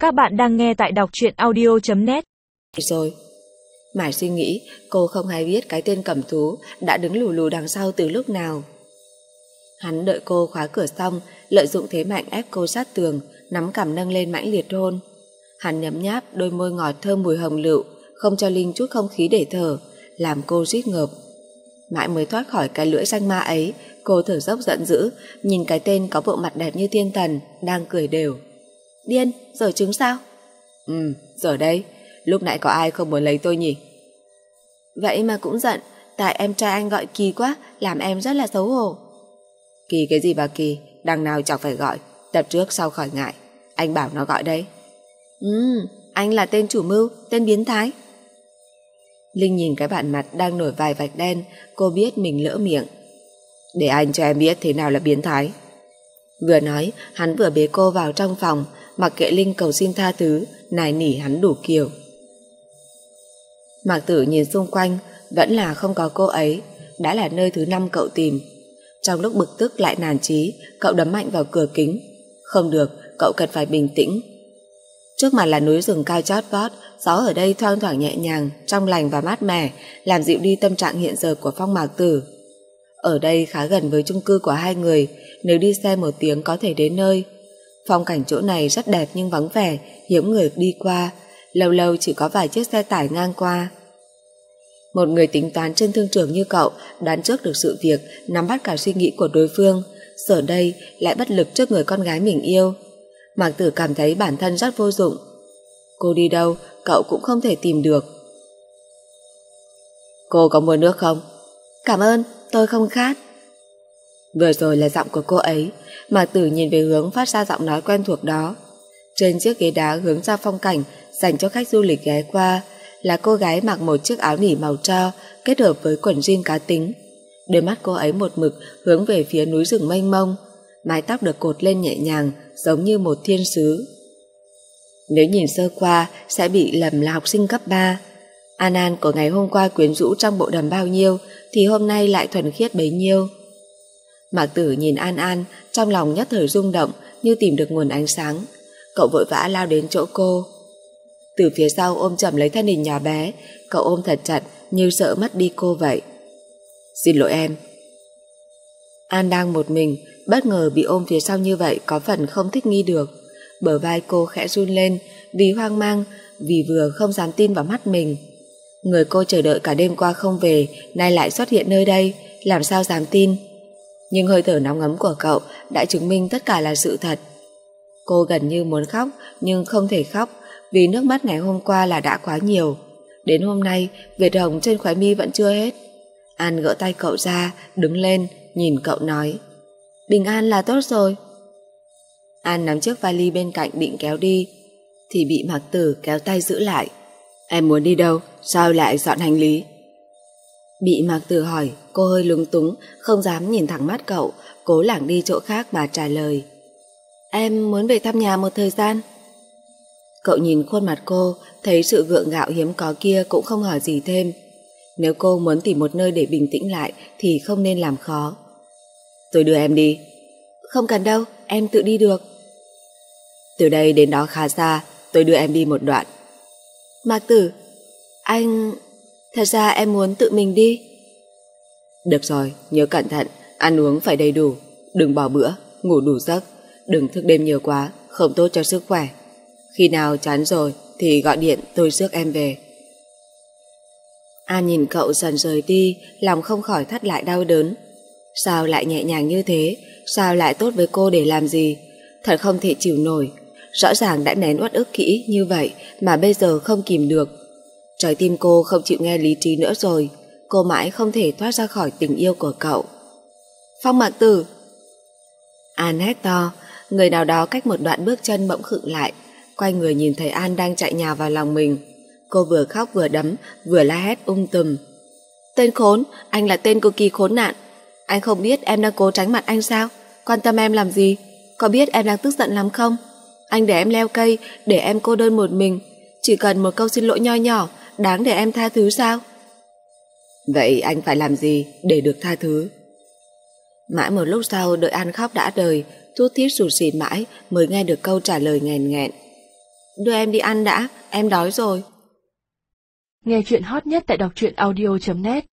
Các bạn đang nghe tại đọc truyện audio.net. Rồi, mãi suy nghĩ, cô không hay biết cái tên Cẩm Tú đã đứng lù lù đằng sau từ lúc nào. Hắn đợi cô khóa cửa xong, lợi dụng thế mạnh ép cô sát tường, nắm cằm nâng lên mãnh liệt hôn. Hắn nhấm nháp đôi môi ngọt thơm mùi hồng lựu, không cho Linh chút không khí để thở, làm cô rít ngợp. Mãi mới thoát khỏi cái lưỡi danh ma ấy, cô thở dốc giận dữ, nhìn cái tên có bộ mặt đẹp như thiên thần, đang cười đều. Điên, giở trứng sao? Giở đây, lúc nãy có ai không muốn lấy tôi nhỉ? Vậy mà cũng giận, tại em trai anh gọi Kỳ quá, làm em rất là xấu hổ. Kỳ cái gì bà Kỳ, đằng nào chẳng phải gọi, tập trước sau khỏi ngại. Anh bảo nó gọi đây. Anh là tên chủ mưu, tên biến thái. Linh nhìn cái bản mặt đang nổi vài vạch đen, cô biết mình lỡ miệng. Để anh cho em biết thế nào là biến thái. Vừa nói, hắn vừa bế cô vào trong phòng, mặc kệ Linh cầu xin tha thứ, nài nỉ hắn đủ kiểu. Mạc Tử nhìn xung quanh, vẫn là không có cô ấy, đã là nơi thứ 5 cậu tìm. Trong lúc bực tức lại nản chí, cậu đấm mạnh vào cửa kính. Không được, cậu cần phải bình tĩnh. Trước mặt là núi rừng cao chót vót, gió ở đây thoang thoảng nhẹ nhàng, trong lành và mát mẻ, làm dịu đi tâm trạng hiện giờ của Phong Mạc Tử. Ở đây khá gần với chung cư của hai người, nếu đi xe 1 tiếng có thể đến nơi. Phong cảnh chỗ này rất đẹp nhưng vắng vẻ, hiếm người đi qua, lâu lâu chỉ có vài chiếc xe tải ngang qua. Một người tính toán trên thương trường như cậu, đoán trước được sự việc, nắm bắt cả suy nghĩ của đối phương, giờ đây lại bất lực trước người con gái mình yêu. Mạc Tử cảm thấy bản thân rất vô dụng. Cô đi đâu, cậu cũng không thể tìm được. Cô có mua nước không? Cảm ơn, tôi không khát. Vừa rồi là giọng của cô ấy. Mạc Tử nhìn về hướng phát ra giọng nói quen thuộc đó. Trên chiếc ghế đá hướng ra phong cảnh dành cho khách du lịch ghé qua là cô gái mặc một chiếc áo nỉ màu tro kết hợp với quần jean cá tính. Đôi mắt cô ấy một mực hướng về phía núi rừng mênh mông, mái tóc được cột lên nhẹ nhàng giống như một thiên sứ. Nếu nhìn sơ qua sẽ bị lầm là học sinh cấp 3. An An của ngày hôm qua quyến rũ trong bộ đầm bao nhiêu thì hôm nay lại thuần khiết bấy nhiêu. Mạc Tử nhìn An An, trong lòng nhất thời rung động như tìm được nguồn ánh sáng. Cậu vội vã lao đến chỗ cô. Từ phía sau ôm chầm lấy thân hình nhỏ bé, cậu ôm thật chặt như sợ mất đi cô vậy. Xin lỗi em. An đang một mình, bất ngờ bị ôm phía sau như vậy có phần không thích nghi được. Bờ vai cô khẽ run lên, vì hoang mang, vì vừa không dám tin vào mắt mình. Người cô chờ đợi cả đêm qua không về, nay lại xuất hiện nơi đây, làm sao dám tin. Nhưng hơi thở nóng ấm của cậu đã chứng minh tất cả là sự thật. Cô gần như muốn khóc, nhưng không thể khóc, vì nước mắt ngày hôm qua là đã quá nhiều. Đến hôm nay, vệt hồng trên khóe mi vẫn chưa hết. An gỡ tay cậu ra, đứng lên, nhìn cậu nói. Bình an là tốt rồi. An nắm chiếc vali bên cạnh định kéo đi, thì bị Mạc Tử kéo tay giữ lại. Em muốn đi đâu? Sao lại dọn hành lý? Bị Mạc Tử hỏi, cô hơi lúng túng, không dám nhìn thẳng mắt cậu, cố lảng đi chỗ khác mà trả lời. Em muốn về thăm nhà một thời gian. Cậu nhìn khuôn mặt cô, thấy sự gượng gạo hiếm có kia cũng không hỏi gì thêm. Nếu cô muốn tìm một nơi để bình tĩnh lại thì không nên làm khó. Tôi đưa em đi. Không cần đâu, em tự đi được. Từ đây đến đó khá xa, tôi đưa em đi một đoạn. Mạc Tử, anh... Thật ra em muốn tự mình đi. Được rồi, nhớ cẩn thận, ăn uống phải đầy đủ, đừng bỏ bữa, ngủ đủ giấc, đừng thức đêm nhiều quá, không tốt cho sức khỏe. Khi nào chán rồi thì gọi điện tôi rước em về. An nhìn cậu dần rời đi, lòng không khỏi thắt lại đau đớn. Sao lại nhẹ nhàng như thế, sao lại tốt với cô để làm gì, thật không thể chịu nổi. Rõ ràng đã nén uất ức kỹ như vậy mà bây giờ không kìm được. Trái tim cô không chịu nghe lý trí nữa rồi, cô mãi không thể thoát ra khỏi tình yêu của cậu. Phong Mạc Tử! An hét to, người nào đó cách một đoạn bước chân bỗng khựng lại, quay người nhìn thấy An đang chạy nhào vào lòng mình. Cô vừa khóc vừa đấm, vừa la hét tùm. Tên khốn, anh là tên cực kỳ khốn nạn. Anh không biết em đang cố tránh mặt anh sao? Quan tâm em làm gì? Có biết em đang tức giận lắm không? Anh để em leo cây, để em cô đơn một mình. Chỉ cần một câu xin lỗi nho nhỏ, đáng để em tha thứ sao? Vậy anh phải làm gì để được tha thứ? Mãi một lúc sau đợi An khóc đã đời, thút thít sụt sịt mãi mới nghe được câu trả lời nghẹn nghẹn. Đưa em đi ăn đã, em đói rồi. Nghe chuyện hot nhất tại đọc truyện audio.net